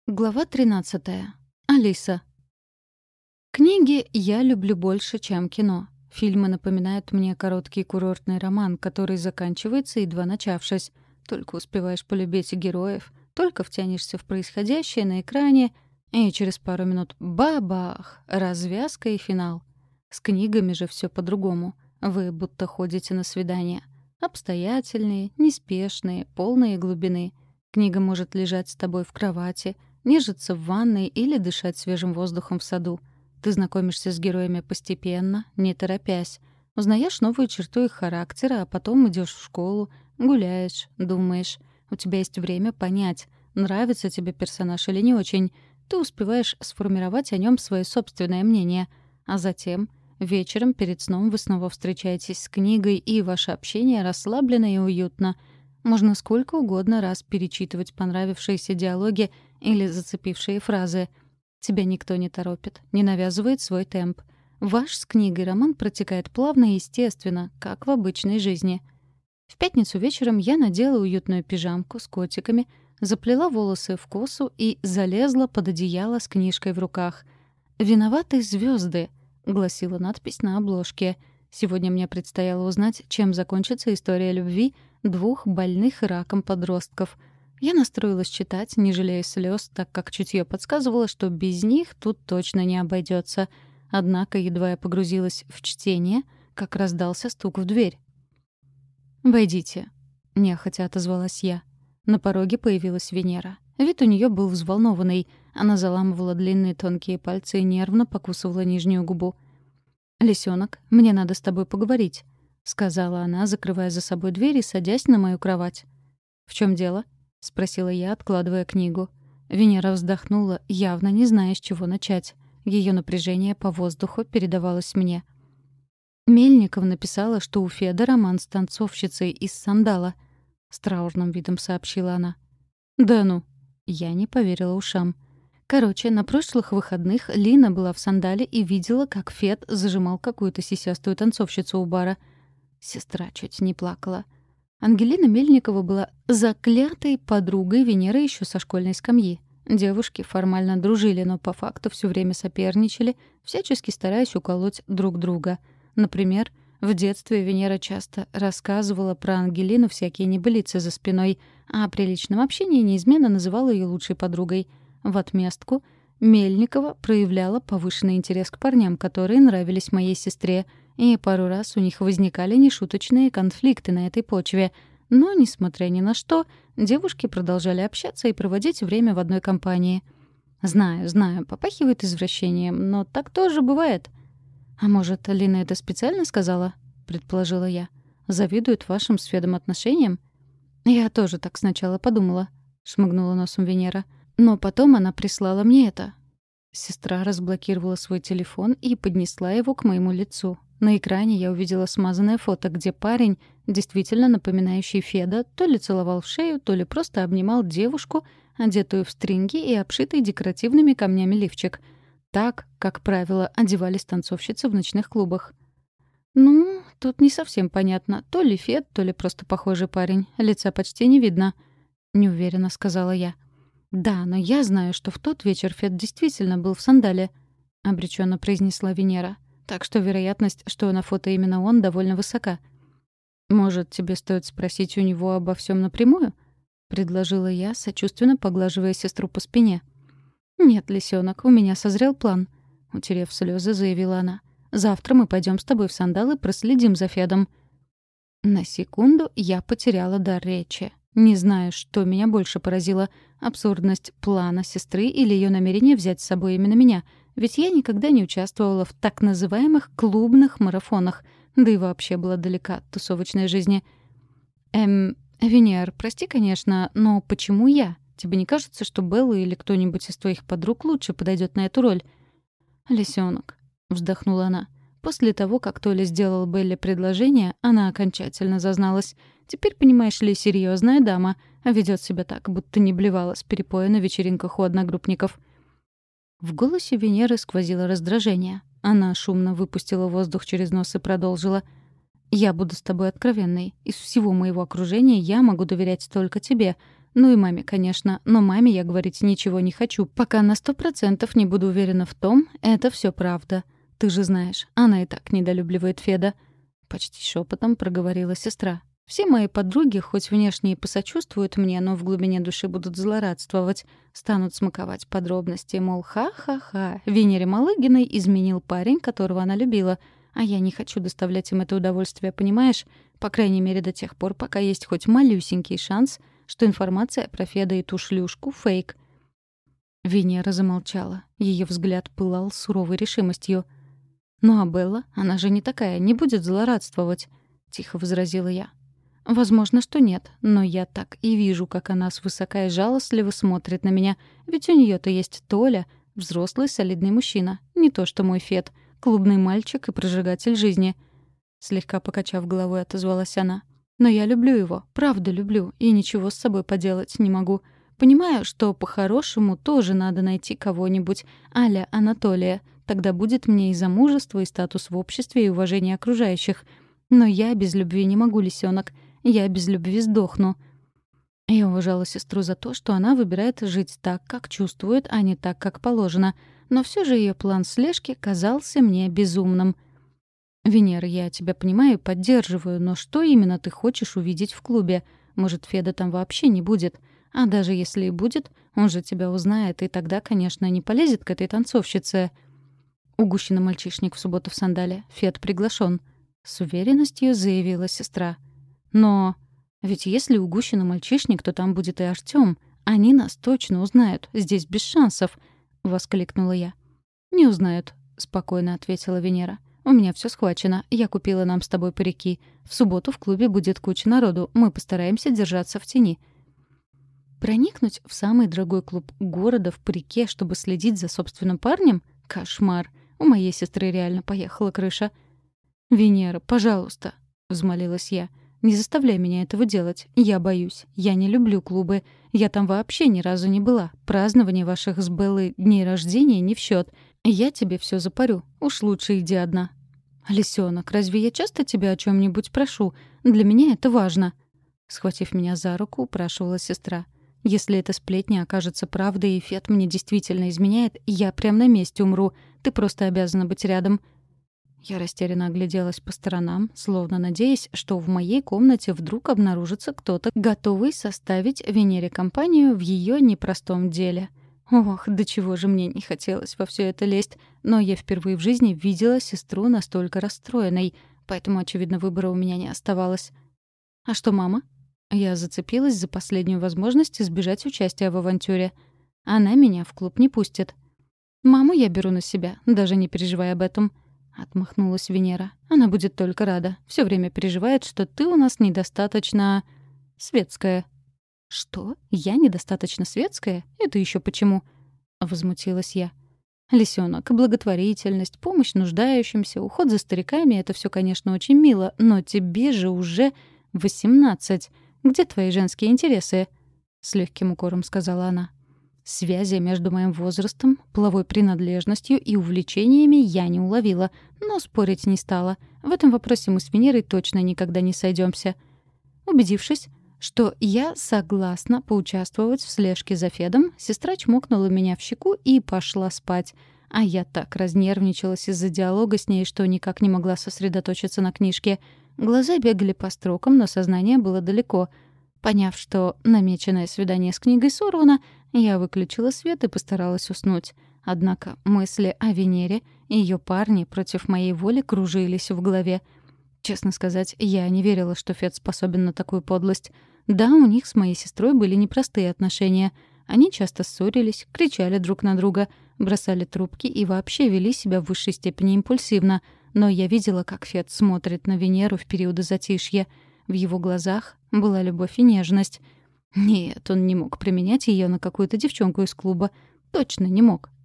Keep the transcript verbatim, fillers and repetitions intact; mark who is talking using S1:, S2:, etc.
S1: Глава тринадцатая. Алиса. Книги я люблю больше, чем кино. Фильмы напоминают мне короткий курортный роман, который заканчивается, едва начавшись. Только успеваешь полюбить героев, только втянешься в происходящее на экране, и через пару минут — бабах! Развязка и финал. С книгами же все по-другому. Вы будто ходите на свидания. Обстоятельные, неспешные, полные глубины. Книга может лежать с тобой в кровати — нежиться в ванной или дышать свежим воздухом в саду. Ты знакомишься с героями постепенно, не торопясь. Узнаешь новую черту их характера, а потом идешь в школу, гуляешь, думаешь. У тебя есть время понять, нравится тебе персонаж или не очень. Ты успеваешь сформировать о нем свое собственное мнение. А затем, вечером перед сном вы снова встречаетесь с книгой, и ваше общение расслаблено и уютно. Можно сколько угодно раз перечитывать понравившиеся диалоги или зацепившие фразы. Тебя никто не торопит, не навязывает свой темп. Ваш с книгой роман протекает плавно и естественно, как в обычной жизни. В пятницу вечером я надела уютную пижамку с котиками, заплела волосы в косу и залезла под одеяло с книжкой в руках. «Виноваты звезды», — гласила надпись на обложке. Сегодня мне предстояло узнать, чем закончится история любви двух больных раком подростков. Я настроилась читать, не жалея слез, так как чутье подсказывало, что без них тут точно не обойдется. Однако, едва я погрузилась в чтение, как раздался стук в дверь. «Войдите», — нехотя отозвалась я. На пороге появилась Венера. Вид у нее был взволнованный. Она заламывала длинные тонкие пальцы и нервно покусывала нижнюю губу. «Лисёнок, мне надо с тобой поговорить», — сказала она, закрывая за собой дверь и садясь на мою кровать. «В чем дело?» — спросила я, откладывая книгу. Венера вздохнула, явно не зная, с чего начать. Ее напряжение по воздуху передавалось мне. Мельников написала, что у Феда роман с танцовщицей из «Сандала», — с траурным видом сообщила она. «Да ну!» — я не поверила ушам. Короче, на прошлых выходных Лина была в «Сандале» и видела, как Фед зажимал какую-то сисястую танцовщицу у бара. Сестра чуть не плакала. Ангелина Мельникова была заклятой подругой Венеры еще со школьной скамьи. Девушки формально дружили, но по факту все время соперничали, всячески стараясь уколоть друг друга. Например, в детстве Венера часто рассказывала про Ангелину всякие небылицы за спиной, а при личном общении неизменно называла ее лучшей подругой. В отместку Мельникова проявляла повышенный интерес к парням, которые нравились моей сестре, и пару раз у них возникали нешуточные конфликты на этой почве. Но, несмотря ни на что, девушки продолжали общаться и проводить время в одной компании. Знаю, знаю, попахивает извращением, но так тоже бывает. «А может, Лина это специально сказала?» — предположила я. «Завидует вашим с Федом отношениям?» «Я тоже так сначала подумала», — шмыгнула носом Венера. «Но потом она прислала мне это». Сестра разблокировала свой телефон и поднесла его к моему лицу. На экране я увидела смазанное фото, где парень, действительно напоминающий Феда, то ли целовал в шею, то ли просто обнимал девушку, одетую в стринги и обшитый декоративными камнями лифчик. Так, как правило, одевались танцовщицы в ночных клубах. «Ну, тут не совсем понятно. То ли Фед, то ли просто похожий парень. Лица почти не видно», — неуверенно сказала я. «Да, но я знаю, что в тот вечер Фед действительно был в «Сандале», — обреченно произнесла Венера. «Так что вероятность, что на фото именно он, довольно высока». «Может, тебе стоит спросить у него обо всем напрямую?» — предложила я, сочувственно поглаживая сестру по спине. «Нет, лисёнок, у меня созрел план», — утерев слезы, заявила она. «Завтра мы пойдем с тобой в «Сандал» и проследим за Федом». На секунду я потеряла дар речи. Не знаю, что меня больше поразило — абсурдность плана сестры или ее намерение взять с собой именно меня, ведь я никогда не участвовала в так называемых клубных марафонах, да и вообще была далека от тусовочной жизни. «Эм, Венер, прости, конечно, но почему я? Тебе не кажется, что Белла или кто-нибудь из твоих подруг лучше подойдет на эту роль?» «Лисёнок», — вздохнула она. После того, как Толя сделал Белле предложение, она окончательно зазналась. Теперь, понимаешь ли, серьезная дама, а ведет себя так, будто не блевала с перепоя на вечеринках у одногруппников. В голосе Венеры сквозило раздражение. Она шумно выпустила воздух через нос и продолжила. «Я буду с тобой откровенной. Из всего моего окружения я могу доверять только тебе. Ну и маме, конечно. Но маме я говорить ничего не хочу, пока на сто процентов не буду уверена в том, это все правда. Ты же знаешь, она и так недолюбливает Феда. Почти шепотом проговорила сестра. Все мои подруги, хоть внешне и посочувствуют мне, но в глубине души будут злорадствовать. Станут смаковать подробности, мол, ха-ха-ха, Венере Малыгиной изменил парень, которого она любила. А я не хочу доставлять им это удовольствие, понимаешь? По крайней мере, до тех пор, пока есть хоть малюсенький шанс, что информация про Феда и ту шлюшку — фейк. Венера замолчала. Ее взгляд пылал суровой решимостью. «Ну а Белла, она же не такая, не будет злорадствовать», — тихо возразила я. «Возможно, что нет, но я так и вижу, как она свысока и жалостливо смотрит на меня, ведь у нее-то есть Толя, взрослый солидный мужчина, не то что мой Фед, клубный мальчик и прожигатель жизни». Слегка покачав головой, отозвалась она. «Но я люблю его, правда люблю, и ничего с собой поделать не могу. Понимаю, что по-хорошему тоже надо найти кого-нибудь а-ля Анатолия. Тогда будет мне и замужество, и статус в обществе, и уважение окружающих. Но я без любви не могу, лисенок. Я без любви сдохну». Я уважала сестру за то, что она выбирает жить так, как чувствует, а не так, как положено. Но все же ее план слежки казался мне безумным. «Венера, я тебя понимаю и поддерживаю, но что именно ты хочешь увидеть в клубе? Может, Феда там вообще не будет? А даже если и будет, он же тебя узнает, и тогда, конечно, не полезет к этой танцовщице». «У Гущина мальчишник в субботу в Сандале. Фед приглашен», — с уверенностью заявила сестра. «Но ведь если у Гущина мальчишник, то там будет и Артём. Они нас точно узнают. Здесь без шансов», — воскликнула я. «Не узнают», — спокойно ответила Венера. «У меня все схвачено. Я купила нам с тобой парики. В субботу в клубе будет куча народу. Мы постараемся держаться в тени». Проникнуть в самый дорогой клуб города в парике, чтобы следить за собственным парнем? Кошмар. У моей сестры реально поехала крыша. «Венера, пожалуйста», — взмолилась я. «Не заставляй меня этого делать. Я боюсь. Я не люблю клубы. Я там вообще ни разу не была. Празднование ваших с Беллой дней рождения не в счет. Я тебе все запарю. Уж лучше иди одна». «Лисёнок, разве я часто тебя о чем нибудь прошу? Для меня это важно». Схватив меня за руку, упрашивала сестра. «Если эта сплетня окажется правдой и Фед мне действительно изменяет, я прямо на месте умру. Ты просто обязана быть рядом». Я растерянно огляделась по сторонам, словно надеясь, что в моей комнате вдруг обнаружится кто-то, готовый составить Венере компанию в ее непростом деле. Ох, до чего же мне не хотелось во все это лезть, но я впервые в жизни видела сестру настолько расстроенной, поэтому, очевидно, выбора у меня не оставалось. «А что, мама?» Я зацепилась за последнюю возможность избежать участия в авантюре. Она меня в клуб не пустит. «Маму я беру на себя, даже не переживай об этом», — отмахнулась Венера. «Она будет только рада. Все время переживает, что ты у нас недостаточно... светская». «Что? Я недостаточно светская? Это еще почему?» — возмутилась я. «Лисёнок, благотворительность, помощь нуждающимся, уход за стариками — это все, конечно, очень мило, но тебе же уже восемнадцать. Где твои женские интересы?» — с легким укором сказала она. Связи между моим возрастом, половой принадлежностью и увлечениями я не уловила, но спорить не стала. В этом вопросе мы с Венерой точно никогда не сойдемся. Убедившись, что я согласна поучаствовать в слежке за Федом, сестра чмокнула меня в щеку и пошла спать. А я так разнервничалась из-за диалога с ней, что никак не могла сосредоточиться на книжке. Глаза бегали по строкам, но сознание было далеко. Поняв, что намеченное свидание с книгой сорвано, я выключила свет и постаралась уснуть. Однако мысли о Венере и ее парне против моей воли кружились в голове. Честно сказать, я не верила, что Фед способен на такую подлость. Да, у них с моей сестрой были непростые отношения. Они часто ссорились, кричали друг на друга, бросали трубки и вообще вели себя в высшей степени импульсивно. Но я видела, как Фед смотрит на Венеру в периоды затишья. В его глазах была любовь и нежность. Нет, он не мог применять ее на какую-то девчонку из клуба. Точно не мог.